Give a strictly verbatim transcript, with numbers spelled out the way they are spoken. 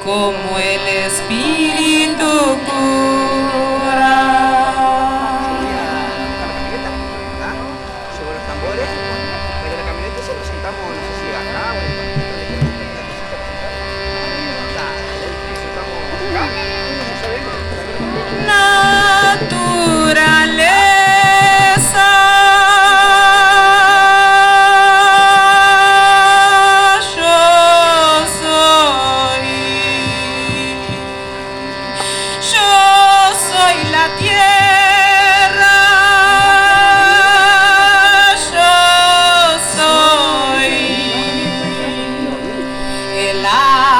como el Espíritu cura. Subo los tambores, traigo la camioneta y se lo sentamos, no sé si acá o en el parquito donde quieras que te necesita presentar. Dale, nos sentamos acá, no se ven, traigo la camioneta. Naturaleza, yo soy, yo soy la tierra, yo soy el agua.